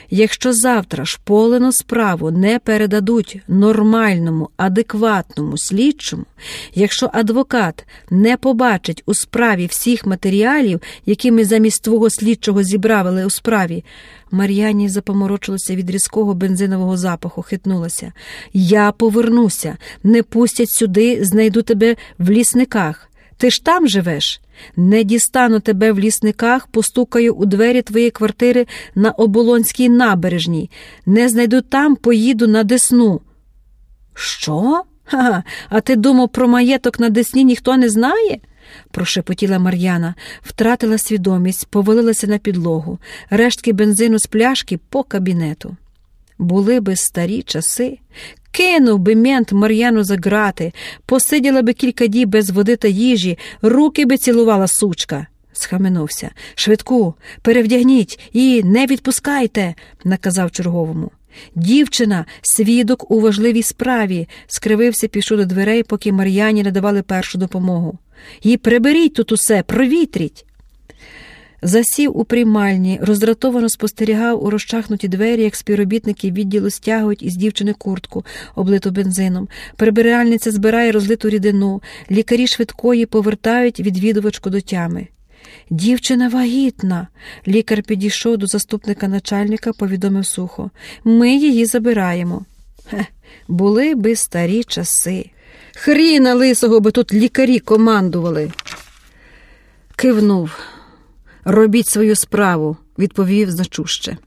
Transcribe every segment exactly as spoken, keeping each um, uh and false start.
Якщо завтра шполену справу не передадуть нормальному, адекватному слідчому, якщо адвокат не побачить у справі всіх матеріалів, які ми замість твого слідчого зібрали у справі, Мар'яні запоморочилося від різкого бензинового запаху, хитнулася. Я повернуся, не пустять сюди, знайду тебе в лісниках. Ти ж там живеш? Не дістану тебе в лісниках, постукаю у двері твоєї квартири на Оболонській набережній. Не знайду там, поїду на Десну. Що? Ха-ха, а ти думав, про маєток на Десні ніхто не знає? Прошепотіла Мар'яна, втратила свідомість, повалилася на підлогу. Рештки бензину з пляшки по кабінету. Були би старі часи. Кинув би мент Мар'яну за грати, посиділа би кілька діб без води та їжі, руки би цілувала сучка. Схаменувся. Швидку, перевдягніть і не відпускайте, наказав черговому. Дівчина, свідок у важливій справі, скривився, пішов до дверей, поки Мар'яні надавали першу допомогу. І приберіть тут усе, провітріть. Засів у приймальні, роздратовано спостерігав у розчахнуті двері, як співробітники відділу стягують із дівчини куртку, облиту бензином. Прибиральниця збирає розлиту рідину, лікарі швидкої повертають відвідувачку до тями. «Дівчина вагітна!» Лікар підійшов до заступника начальника, повідомив сухо. «Ми її забираємо». Хе, були би старі часи. Хріна лисого би тут лікарі командували. Кивнув. «Робіть свою справу», – відповів значуще.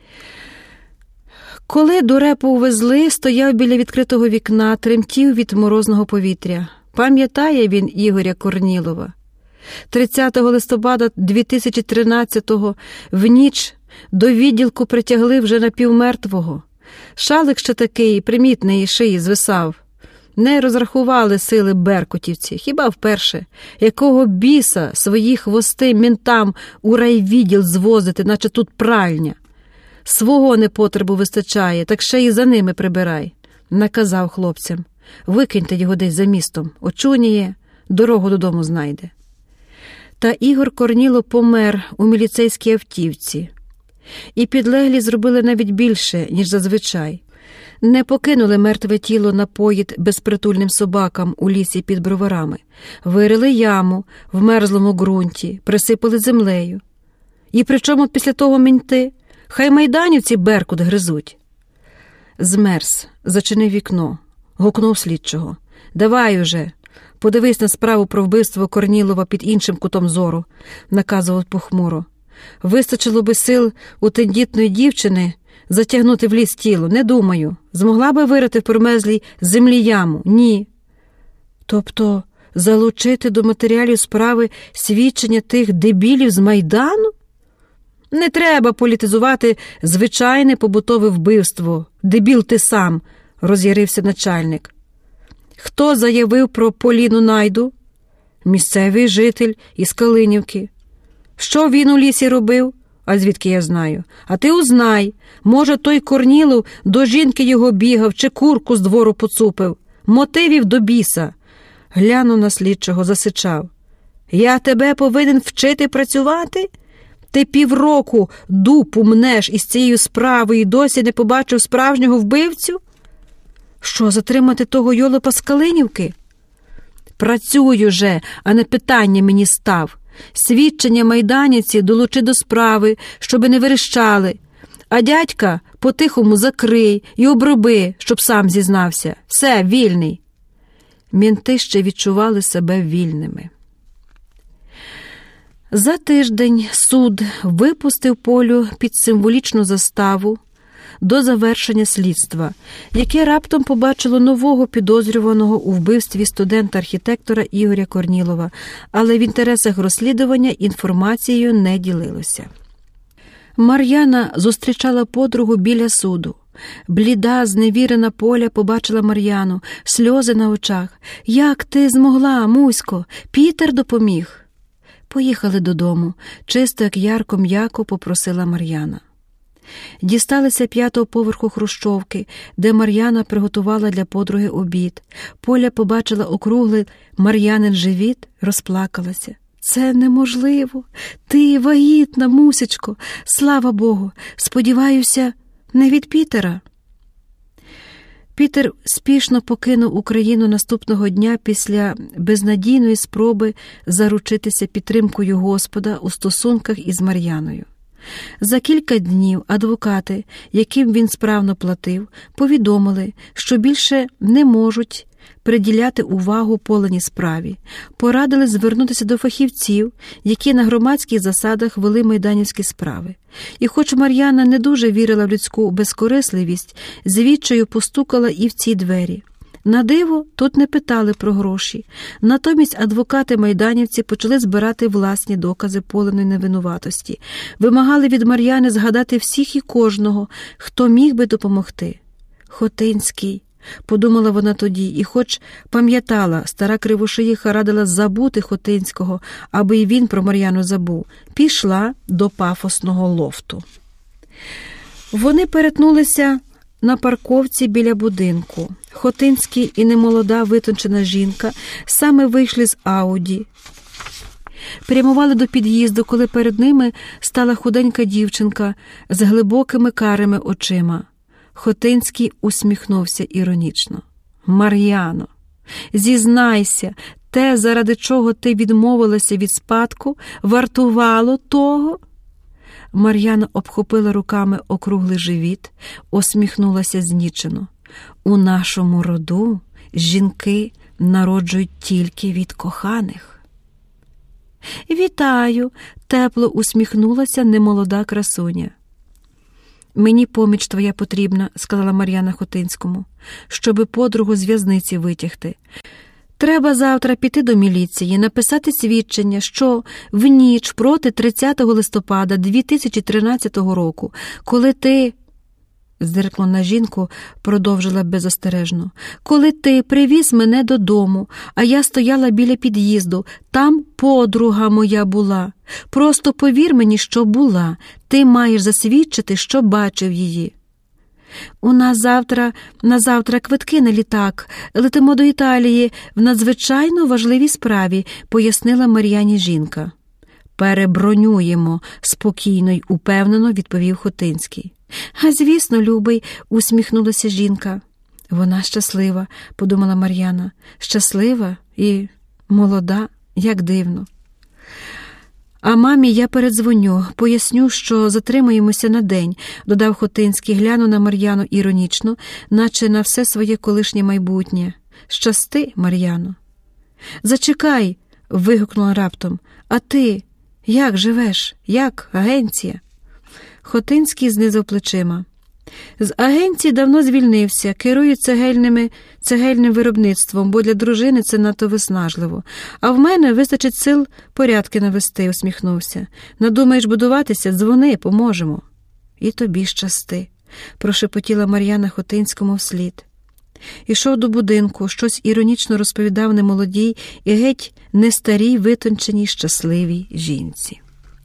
Коли дурепу увезли, стояв біля відкритого вікна, тремтів від морозного повітря. Пам'ятає він Ігоря Корнілова. тридцятого листопада дві тисячі тринадцятого в ніч до відділку притягли вже напівмертвого. Шалик ще такий, примітний, шиї звисав. Не розрахували сили беркутівці, хіба вперше. Якого біса свої хвости ментам у райвідділ звозити, наче тут пральня. Свого непотребу вистачає, так ще й за ними прибирай. Наказав хлопцям. Викиньте його десь за містом, очуняє, дорогу додому знайде. Та Ігор Корнілов помер у міліцейській автівці. І підлеглі зробили навіть більше, ніж зазвичай. Не покинули мертве тіло на поїд безпритульним собакам у лісі під Броварами. Вирили яму в мерзлому ґрунті, присипали землею. І причому після того мінти? Хай майданівці беркут гризуть. Змерз, зачинив вікно, гукнув слідчого. «Давай уже, подивись на справу про вбивство Корнілова під іншим кутом зору», наказував похмуро. «Вистачило би сил у тендітної дівчини затягнути в ліс тіло, не думаю. Змогла би вирити в промерзлій землі яму? Ні». «Тобто залучити до матеріалів справи свідчення тих дебілів з Майдану? Не треба політизувати звичайне побутове вбивство. Дебіл ти сам», – роз'ярився начальник. «Хто заявив про Поліну Найду?» «Місцевий житель із Калинівки». «Що він у лісі робив?» «А звідки я знаю?» «А ти узнай. Може, той Корнілов до жінки його бігав чи курку з двору поцупив. Мотивів до біса». Глянув на слідчого, засичав. «Я тебе повинен вчити працювати? Ти півроку дупу мнеш із цією справою і досі не побачив справжнього вбивцю? Що, затримати того йолопа з Калинівки?» «Працюю же, а не питання мені став. Свідчення майданівці долучи до справи, щоби не верещали. А дядька по-тихому закрий і оброби, щоб сам зізнався. Все, вільний». Мінти ще відчували себе вільними. За тиждень суд випустив Полю під символічну заставу до завершення слідства, яке раптом побачило нового підозрюваного у вбивстві студента-архітектора Ігоря Корнілова, але в інтересах розслідування інформацією не ділилося. Мар'яна зустрічала подругу біля суду. Бліда, зневірена Поля побачила Мар'яну, сльози на очах. «Як ти змогла, Мусько? Пітер допоміг?» Поїхали додому, чисто як ярко м'яко попросила Мар'яна. Дісталися п'ятого поверху хрущовки, де Мар'яна приготувала для подруги обід. Поля побачила округлий Мар'янин живіт, розплакалася. це неможливо. Ти вагітна, Мусечко. Слава Богу. Сподіваюся, не від Пітера». Пітер спішно покинув Україну наступного дня після безнадійної спроби заручитися підтримкою Господа у стосунках із Мар'яною. За кілька днів адвокати, яким він справно платив, повідомили, що більше не можуть приділяти увагу поленій справі, порадили звернутися до фахівців, які на громадських засадах вели майданівські справи. І хоч Мар'яна не дуже вірила в людську безкорисливість, звідчаю постукала і в ці двері. На диво, тут не питали про гроші. Натомість адвокати-майданівці почали збирати власні докази поленої невинуватості, вимагали від Мар'яни згадати всіх і кожного, хто міг би допомогти. «Хотинський», – подумала вона тоді, і хоч пам'ятала, стара Кривошиїха радила забути Хотинського, аби і він про Мар'яну забув, пішла до пафосного лофту. Вони перетнулися на парковці біля будинку. Хотинський і немолода витончена жінка саме вийшли з Ауді. Прямували до під'їзду, коли перед ними стала худенька дівчинка з глибокими карими очима. Хотинський усміхнувся іронічно. «Мар'яно, зізнайся, те, заради чого ти відмовилася від спадку, вартувало того?» Мар'яна обхопила руками округлий живіт, усміхнулася знічено. «У нашому роду жінки народжують тільки від коханих». «Вітаю!» – тепло усміхнулася немолода красуня. «Мені поміч твоя потрібна», – сказала Мар'яна Хотинському, «щоби подругу з в'язниці витягти. Треба завтра піти до міліції, написати свідчення, що в ніч проти тридцятого листопада дві тисячі тринадцятого року, коли ти...» Зиркнула на жінку, продовжила беззастережно. «Коли ти привіз мене додому, а я стояла біля під'їзду, там подруга моя була. Просто повір мені, що була. Ти маєш засвідчити, що бачив її». «У нас завтра, на завтра квитки на літак. Летимо до Італії в надзвичайно важливій справі», – пояснила Мар'яні жінка. «Перебронюємо», – спокійно й упевнено відповів Хотинський. «А звісно, любий», – усміхнулася жінка. «Вона щаслива», – подумала Мар'яна. «Щаслива і молода, як дивно». «А мамі я передзвоню, поясню, що затримуємося на день», – додав Хотинський, глянув на Мар'яну іронічно, наче на все своє колишнє майбутнє. «Щасти, Мар'яно». «Зачекай», – вигукнула раптом. «А ти як живеш? Як агенція?» Хотинський знизав плечима. «З агенції давно звільнився, керую цегельними, цегельним виробництвом, бо для дружини це надто виснажливо. А в мене вистачить сил порядки навести», – усміхнувся. «Надумаєш будуватися? Дзвони, поможемо». «І тобі щасти», – прошепотіла Мар'яна Хотинському вслід. Ішов до будинку, щось іронічно розповідав немолодій і геть не старій, витонченій, щасливій жінці.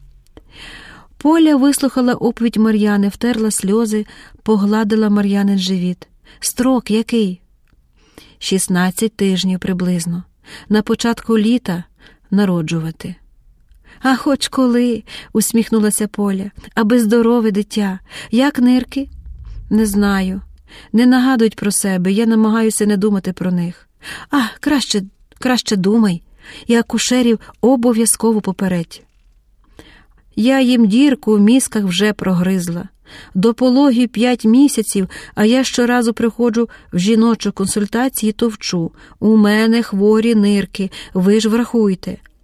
Поля вислухала оповідь Мар'яни, втерла сльози, погладила Мар'янин живіт. «Строк який?» «Шістнадцять тижнів приблизно. На початку літа народжувати». «А хоч коли?» – усміхнулася Поля. «Аби здорове дитя. Як нирки?» «Не знаю. Не нагадують про себе, я намагаюся не думати про них». «А, краще, краще думай. І акушерів обов'язково попередь». «Я їм дірку в мізках вже прогризла. До пологів п'ять місяців, а я щоразу приходжу в жіночу консультацію і товчу. У мене хворі нирки, ви ж врахуйте.